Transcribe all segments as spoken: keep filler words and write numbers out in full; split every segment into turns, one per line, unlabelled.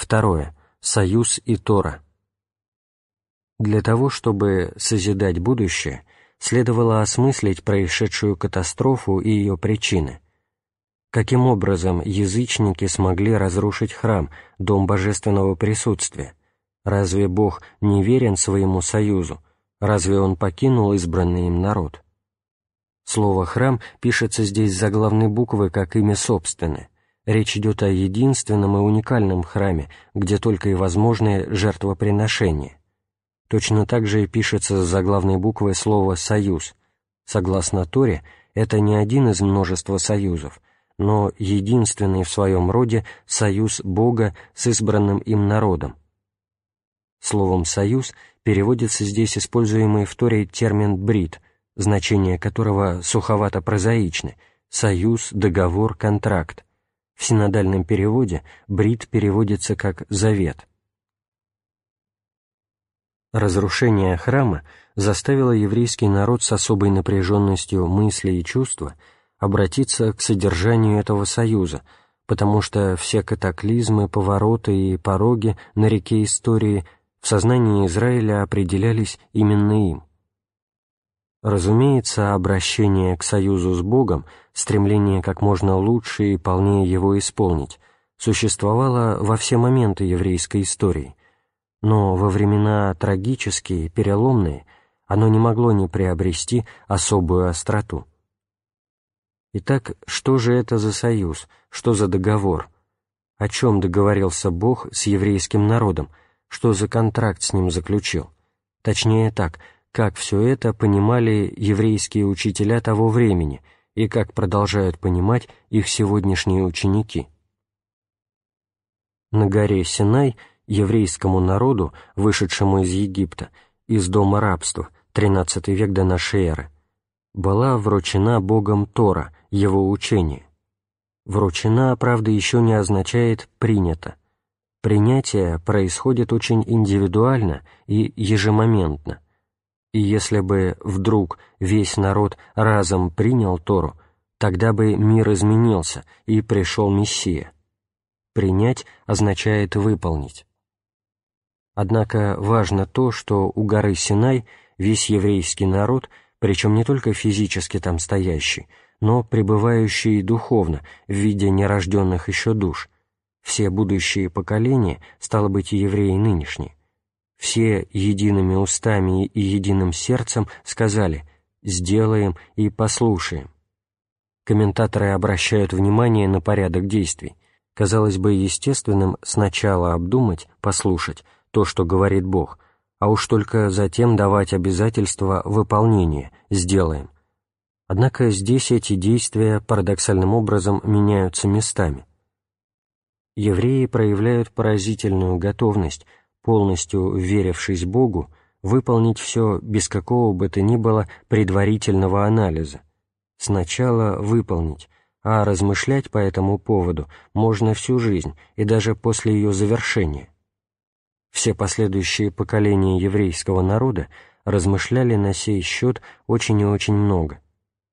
Второе. Союз и Тора. Для того, чтобы созидать будущее, следовало осмыслить происшедшую катастрофу и ее причины. Каким образом язычники смогли разрушить храм, дом божественного присутствия? Разве Бог не верен своему союзу? Разве Он покинул избранный им народ? Слово «храм» пишется здесь заглавной буквы как имя собственное. Речь идет о единственном и уникальном храме, где только и возможны жертвоприношения. Точно так же и пишется с заглавной буквы слово «союз». Согласно Торе, это не один из множества союзов, но единственный в своем роде союз Бога с избранным им народом. Словом «союз» переводится здесь используемый в Торе термин «брит», значение которого суховато-прозаичны — союз, договор, контракт. В синодальном переводе «брит» переводится как «завет». Разрушение храма заставило еврейский народ с особой напряженностью мысли и чувства обратиться к содержанию этого союза, потому что все катаклизмы, повороты и пороги на реке истории в сознании Израиля определялись именно им. Разумеется, обращение к союзу с Богом, стремление как можно лучше и полнее его исполнить, существовало во все моменты еврейской истории, но во времена трагические, переломные, оно не могло не приобрести особую остроту. Итак, что же это за союз, что за договор? О чем договорился Бог с еврейским народом, что за контракт с ним заключил? Точнее так, как все это понимали еврейские учителя того времени и как продолжают понимать их сегодняшние ученики. На горе Синай еврейскому народу, вышедшему из Египта, из дома рабства, тринадцатый век до нашей эры, была вручена Богом Тора, его учение. Вручена, правда, еще не означает «принято». Принятие происходит очень индивидуально и ежемоментно. И если бы вдруг весь народ разом принял Тору, тогда бы мир изменился и пришел Мессия. Принять означает выполнить. Однако важно то, что у горы Синай весь еврейский народ, причем не только физически там стоящий, но пребывающий духовно в виде нерожденных еще душ, все будущие поколения, стало быть, и евреи нынешние, все едиными устами и единым сердцем сказали «сделаем и послушаем». Комментаторы обращают внимание на порядок действий. Казалось бы, естественным сначала обдумать, послушать то, что говорит Бог, а уж только затем давать обязательства выполнения «сделаем». Однако здесь эти действия парадоксальным образом меняются местами. Евреи проявляют поразительную готовность, полностью верившись Богу, выполнить все без какого бы то ни было предварительного анализа. Сначала выполнить, а размышлять по этому поводу можно всю жизнь и даже после ее завершения. Все последующие поколения еврейского народа размышляли на сей счет очень и очень много.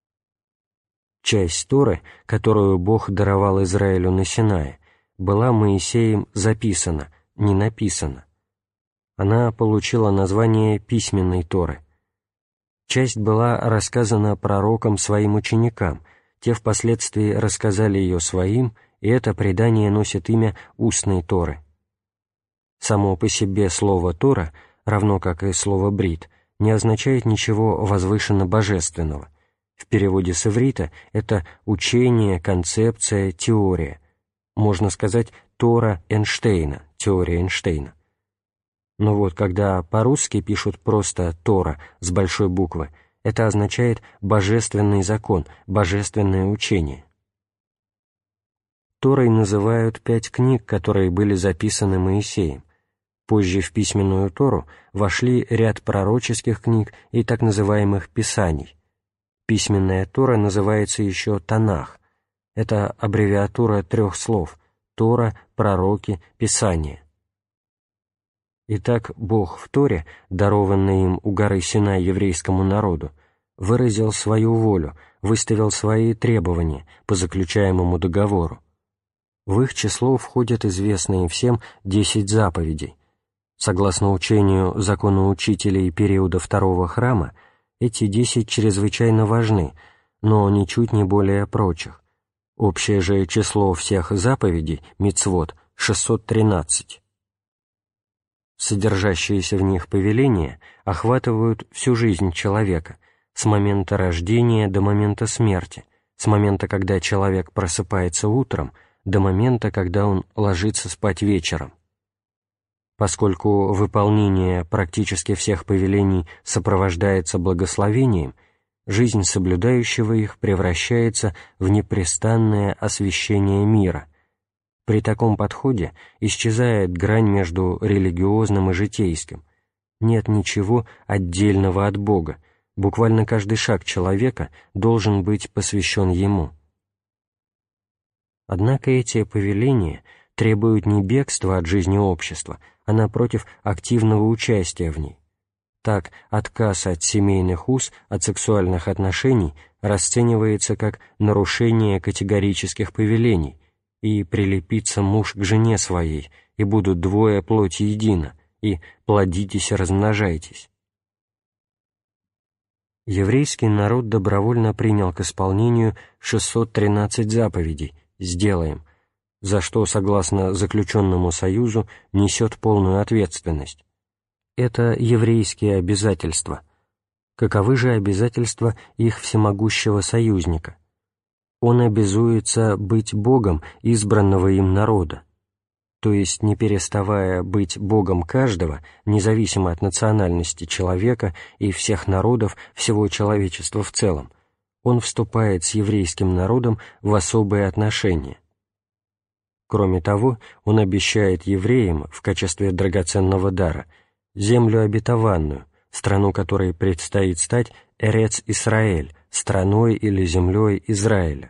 Часть Торы, которую Бог даровал Израилю на Синае, была Моисеем записана, не написана. Она получила название письменной Торы. Часть была рассказана пророкам своим ученикам, те впоследствии рассказали ее своим, и это предание носит имя устной Торы. Само по себе слово «Тора», равно как и слово «брит», не означает ничего возвышенно-божественного. В переводе с иврита это учение, концепция, теория. Можно сказать «Тора Эйнштейна», теория Эйнштейна. Но вот когда по-русски пишут просто «Тора» с большой буквы, это означает «божественный закон», «божественное учение». Торой называют пять книг, которые были записаны Моисеем. Позже в письменную Тору вошли ряд пророческих книг и так называемых «писаний». Письменная Тора называется еще Танах. Это аббревиатура трех слов — Тора, пророки, Писание. Итак, Бог в Торе, дарованный им у горы Синай еврейскому народу, выразил свою волю, выставил свои требования по заключаемому договору. В их число входят известные всем десять заповедей. Согласно учению законоучителей периода Второго храма, эти десять чрезвычайно важны, но ничуть не более прочих. Общее же число всех заповедей, мицвот, шестьсот тринадцать. Содержащиеся в них повеления охватывают всю жизнь человека, с момента рождения до момента смерти, с момента, когда человек просыпается утром, до момента, когда он ложится спать вечером. Поскольку выполнение практически всех повелений сопровождается благословением, жизнь соблюдающего их превращается в непрестанное освящение мира. При таком подходе исчезает грань между религиозным и житейским. Нет ничего отдельного от Бога, буквально каждый шаг человека должен быть посвящен Ему. Однако эти повеления требуют не бегства от жизни общества, а, напротив, активного участия в ней. Так, отказ от семейных уз, от сексуальных отношений расценивается как нарушение категорических повелений, и прилепится муж к жене своей, и будут двое плоти едино, и плодитесь и размножайтесь. Еврейский народ добровольно принял к исполнению шестьсот тринадцать заповедей «сделаем», за что, согласно заключенному союзу, несет полную ответственность. Это еврейские обязательства. Каковы же обязательства их всемогущего союзника? Он обязуется быть Богом избранного им народа, то есть, не переставая быть Богом каждого, независимо от национальности человека и всех народов, всего человечества в целом, он вступает с еврейским народом в особые отношения. Кроме того, он обещает евреям в качестве драгоценного дара землю обетованную, страну которой предстоит стать Эрец-Исраэль, страной или землей Израиля.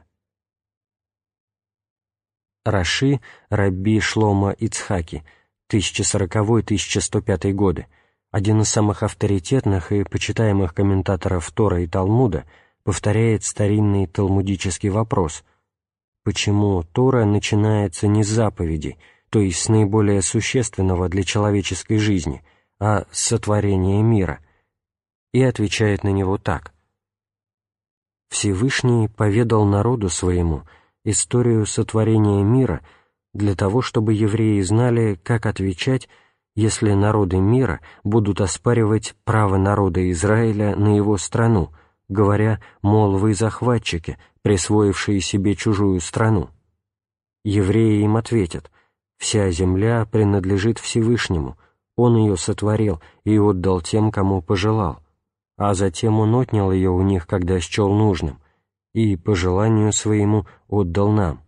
Раши Рабби Шломо Ицхаки, тысяча сороковой — тысяча сто пятый годы, один из самых авторитетных и почитаемых комментаторов Тора и Талмуда, повторяет старинный талмудический вопрос: почему Тора начинается не с заповедей, то есть с наиболее существенного для человеческой жизни, а с сотворения мира, и отвечает на него так: «Всевышний поведал народу своему историю сотворения мира для того, чтобы евреи знали, как отвечать, если народы мира будут оспаривать право народа Израиля на его страну, говоря, мол, вы захватчики, присвоившие себе чужую страну. Евреи им ответят: вся земля принадлежит Всевышнему, Он ее сотворил и отдал тем, кому пожелал, а затем Он отнял ее у них, когда счел нужным, и по желанию своему отдал нам».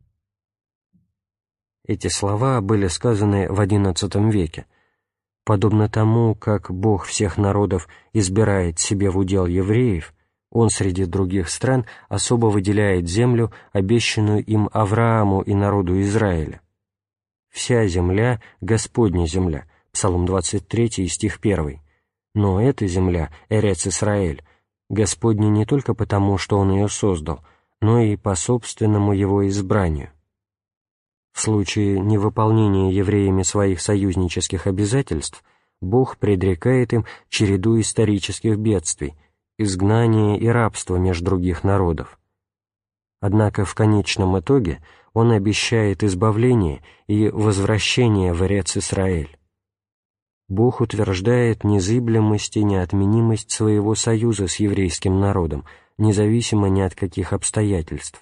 Эти слова были сказаны в одиннадцатом веке. Подобно тому, как Бог всех народов избирает себе в удел евреев, Он среди других стран особо выделяет землю, обещанную им Аврааму и народу Израиля. «Вся земля — Господня земля», Псалом двадцать третий, стих первый. Но эта земля, Эрец-Исраэль, Господня не только потому, что Он ее создал, но и по собственному Его избранию. В случае невыполнения евреями своих союзнических обязательств Бог предрекает им череду исторических бедствий, изгнание и рабство меж других народов. Однако в конечном итоге Он обещает избавление и возвращение в Эрец-Исраэль. Бог утверждает незыблемость и неотменимость своего союза с еврейским народом, независимо ни от каких обстоятельств.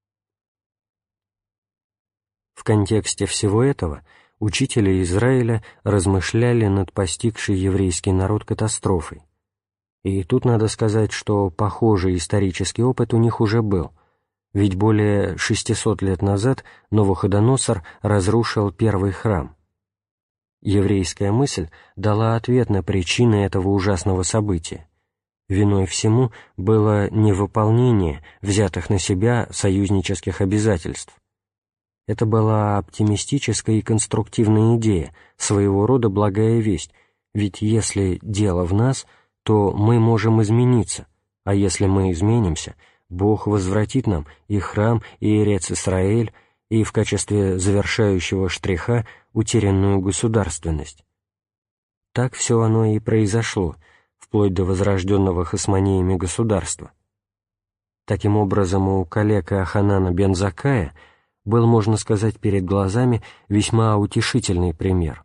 В контексте всего этого учители Израиля размышляли над постигшей еврейский народ катастрофой. И тут надо сказать, что похожий исторический опыт у них уже был, ведь более шестисот лет назад Навуходоносор разрушил первый храм. Еврейская мысль дала ответ на причины этого ужасного события. Виной всему было невыполнение взятых на себя союзнических обязательств. Это была оптимистическая и конструктивная идея, своего рода благая весть, ведь если дело в нас, то мы можем измениться, а если мы изменимся, Бог возвратит нам и храм, и Эрец-Исраэль, и в качестве завершающего штриха утерянную государственность. Так все оно и произошло, вплоть до возрожденного хасмонеями государства. Таким образом, у калека Аханана бен Заккая был, можно сказать, перед глазами весьма утешительный пример.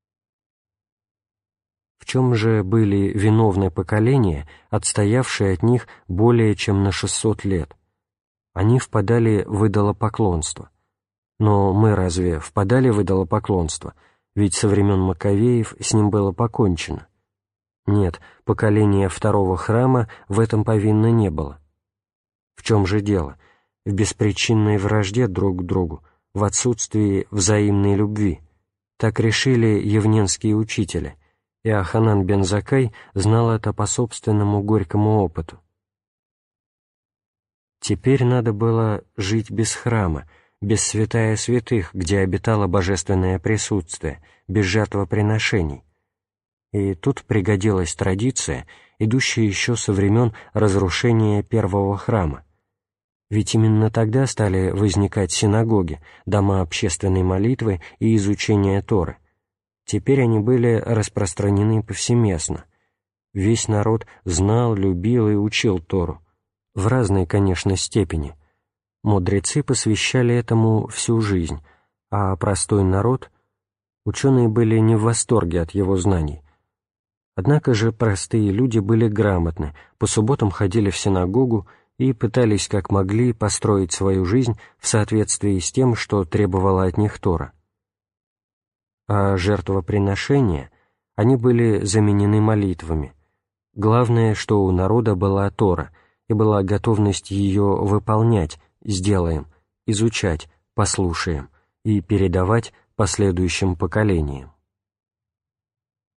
В чем же были виновны поколения, отстоявшие от них более чем на шестьсот лет? Они впадали в идолопоклонство. Но мы разве впадали в идолопоклонство? Ведь со времен Маковеев с ним было покончено. Нет, поколение второго храма в этом повинно не было. В чем же дело? В беспричинной вражде друг к другу, в отсутствии взаимной любви. Так решили евненские учители, и Аханан бен Заккай знал это по собственному горькому опыту. Теперь надо было жить без храма, без святая святых, где обитало божественное присутствие, без жертвоприношений. И тут пригодилась традиция, идущая еще со времен разрушения первого храма. Ведь именно тогда стали возникать синагоги, дома общественной молитвы и изучения Торы. Теперь они были распространены повсеместно. Весь народ знал, любил и учил Тору. В разной, конечно, степени. Мудрецы посвящали этому всю жизнь, а простой народ, ученые были не в восторге от его знаний. Однако же простые люди были грамотны, по субботам ходили в синагогу и пытались как могли построить свою жизнь в соответствии с тем, что требовала от них Тора. А жертвоприношения, они были заменены молитвами. Главное, что у народа была Тора, и была готовность ее выполнять, сделаем, изучать, послушаем и передавать последующим поколениям.